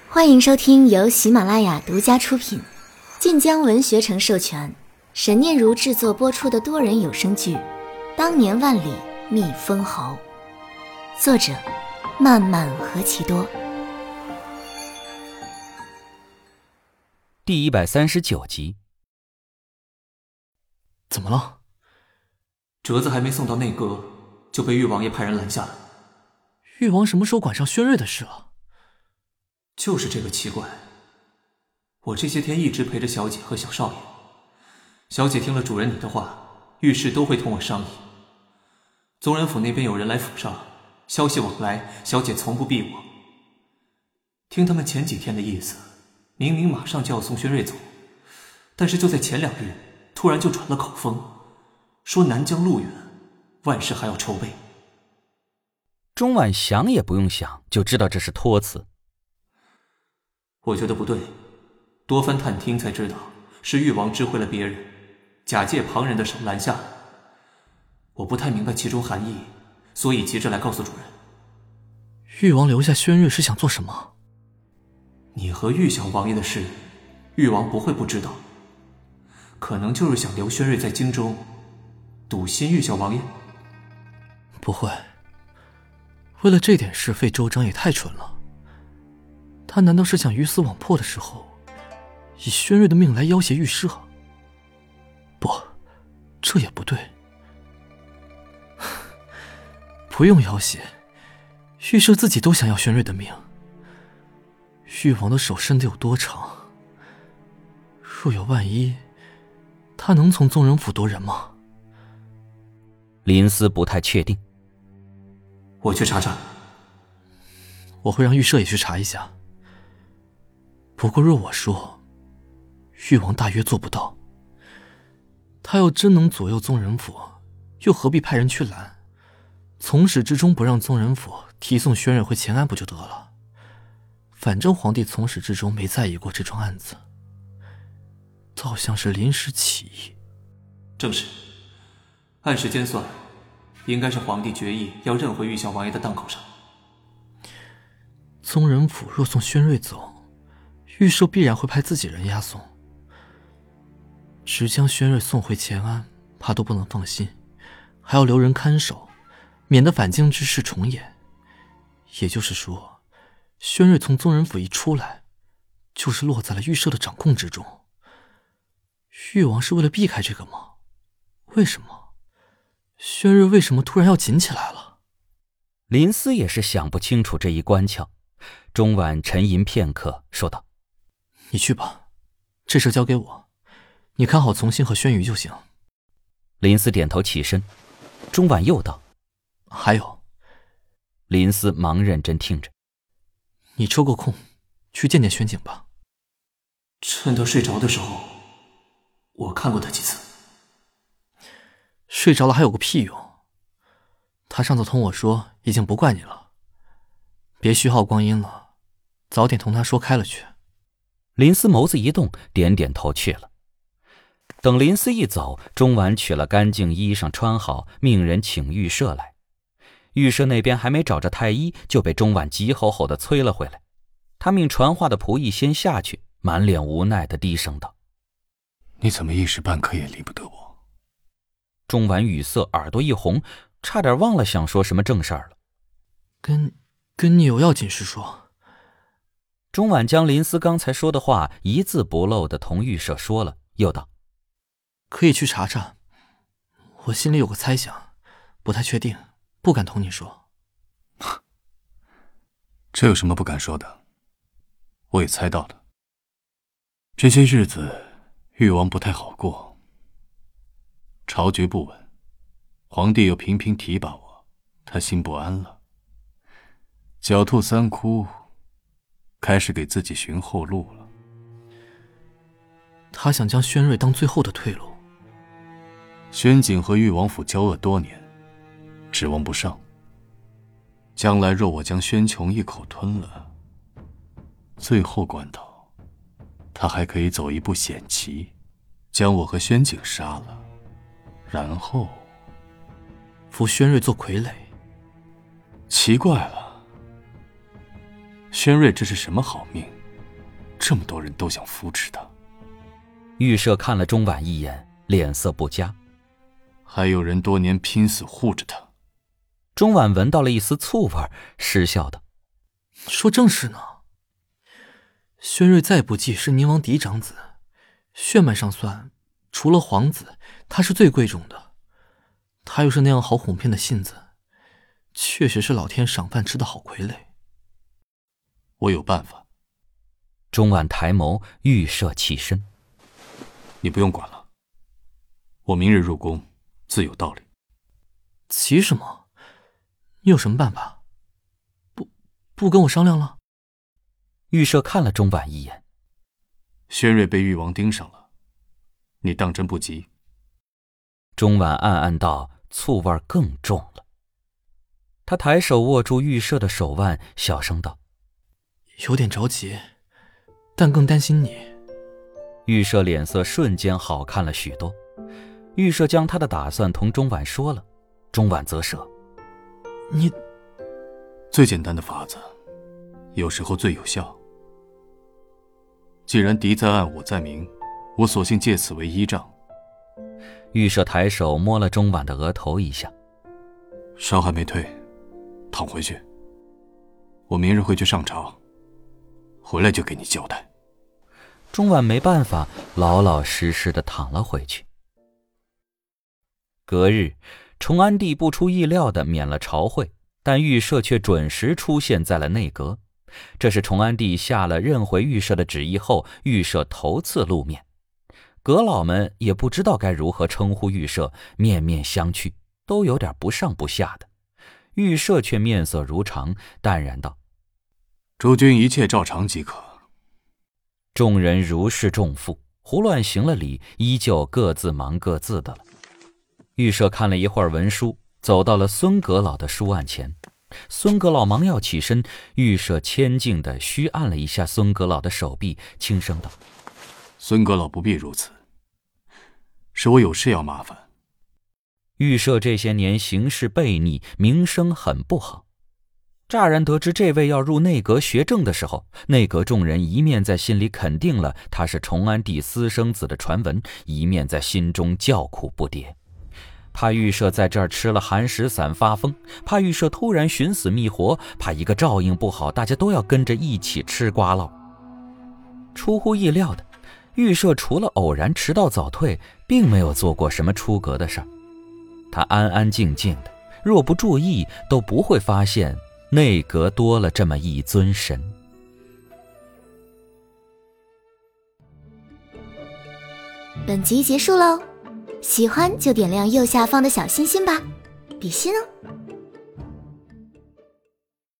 欢迎收听由喜马拉雅独家出品、晋江文学城授权、神念如制作播出的多人有声剧《当年万里觅封侯》，作者漫漫何其多， 第139集。 怎么了？ 折子还没送到内阁，就被誉王爷派人拦下了。 誉王什么时候管上轩瑞的事了？ 就是这个奇怪。我这些天一直陪着小姐和小少爷，小姐听了主人你的话，遇事都会同我商议。宗人府那边有人来府上，消息往来，小姐从不避我。听他们前几天的意思，明明马上就要送轩瑞走，但是就在前2日，突然就转了口风，说南疆路远，万事还要筹备。 钟婉想也不用想就知道这是托词。 我觉得不对，多番探听才知道是誉王知会了别人，假借旁人的手拦下了。我不太明白其中含义，所以急着来告诉主人。 誉王留下轩瑞是想做什么？ 你和玉小王爷的事，誉王不会不知道，可能就是想留轩瑞在京中笃信玉小王爷。 不会，为了这点事费周章也太蠢了。他难道是想鱼死网破的时候以轩瑞的命来要挟御赦？不，这也不对。不用要挟，御赦自己都想要轩瑞的命。誉王的手伸得有多长？若有万一，他能从宗人府夺人吗？ 林思不太确定。 我去查查。 我会让御赦也去查一下。不过若我说，誉王大约做不到。他要真能左右宗人府，又何必派人去拦？从始至终不让宗人府提送轩瑞回乾安不就得了？反正皇帝从始至终没在意过这桩案子，倒像是临时起意。 正是，按时间算，应该是皇帝决意要认回玉小王爷的档口上。 宗人府若送轩瑞走，御寿必然会派自己人押送。只将轩瑞送回乾安，怕都不能放心，还要留人看守，免得反京之事重演。也就是说，轩瑞从宗人府一出来，就是落在了御赦的掌控之中。誉王是为了避开这个吗？为什么？轩瑞为什么突然要紧起来了？ 林思也是想不清楚这一关窍。钟婉沉吟片刻，说道： 你去吧，这事交给我，你看好从心和轩辕就行。 林思点头起身。钟婉又道： 还有。 林思忙认真听着。 你抽个空去见见轩景吧。 趁他睡着的时候，我看过他几次。 睡着了还有个屁用？他上次同我说已经不怪你了，别虚耗光阴了，早点同他说开了去。 林思眸子一动，点点头去了。等林思一走，钟婉取了干净衣裳穿好，命人请御赦来。御赦那边还没找着太医，就被钟婉急吼吼地催了回来。他命传话的仆役先下去，满脸无奈地低声道： 你怎么一时半刻也离不得我？ 钟婉语塞，耳朵一红，差点忘了想说什么正事儿了。 跟你有要紧事说。 钟婉将林思刚才说的话一字不漏地同御赦说了，又道： 可以去查查，我心里有个猜想，不太确定，不敢同你说。 这有什么不敢说的？我也猜到了。这些日子誉王不太好过，朝局不稳，皇帝又频频提拔我，他心不安了。狡兔三窟，开始给自己寻后路了。 他想将轩瑞当最后的退路。 轩景和誉王府交恶多年，指望不上。将来若我将轩琼一口吞了，最后关头，他还可以走一步险棋，将我和轩景杀了，然后扶轩瑞做傀儡。 奇怪了，轩瑞这是什么好命？ 这么多人都想扶持他。 玉舍看了钟婉一眼，脸色不佳。 还有人多年拼死护着他。 钟婉闻到了一丝醋味，失笑道： 说正是呢。轩瑞再不济是宁王嫡长子，血脉上算，除了皇子，他是最贵重的。他又是那样好哄骗的性子，确实是老天赏饭吃的好傀儡。 我有办法。 钟婉抬眸，玉舍起身： 你不用管了，我明日入宫，自有道理。 急什么？你有什么办法？不跟我商量了？ 玉舍看了钟婉一眼： 轩瑞被誉王盯上了，你当真不急？ 钟婉暗暗道，醋味更重了。他抬手握住玉舍的手腕，小声道： 有点着急，但更担心你。 玉舍脸色瞬间好看了许多。玉舍将他的打算同钟婉说了，钟婉啧舌： 你最简单的法子，有时候最有效。既然敌在暗，我在明，我索性借此为依仗。 玉舍抬手摸了钟婉的额头一下： 烧还没退，躺回去。我明日会去上朝，回来就给你交代。 钟婉没办法，老老实实的躺了回去。隔日，崇安帝不出意料的免了朝会，但玉舍却准时出现在了内阁。这是崇安帝下了认回玉舍的旨意后，玉舍头次露面。阁老们也不知道该如何称呼玉舍，面面相觑，都有点不上不下的。玉舍却面色如常，淡然道： 诸君一切照常即可。 众人如释重负，胡乱行了礼，依旧各自忙各自的了。玉舍看了一会儿文书，走到了孙阁老的书案前。孙阁老忙要起身，玉舍谦敬地虚按了一下孙阁老的手臂，轻声道： 孙阁老不必如此，是我有事要麻烦。 玉舍这些年行事悖逆，名声很不好。乍然得知这位要入内阁学政的时候，内阁众人一面在心里肯定了他是崇安帝私生子的传闻，一面在心中叫苦不迭。怕玉舍在这儿吃了寒食散发疯，怕玉舍突然寻死觅活，怕一个照应不好，大家都要跟着一起吃瓜唠。出乎意料的，玉舍除了偶然迟到早退，并没有做过什么出格的事儿。他安安静静的，若不注意都不会发现内阁多了这么一尊神。 本集结束喽，喜欢就点亮右下方的小心心吧，比心哦。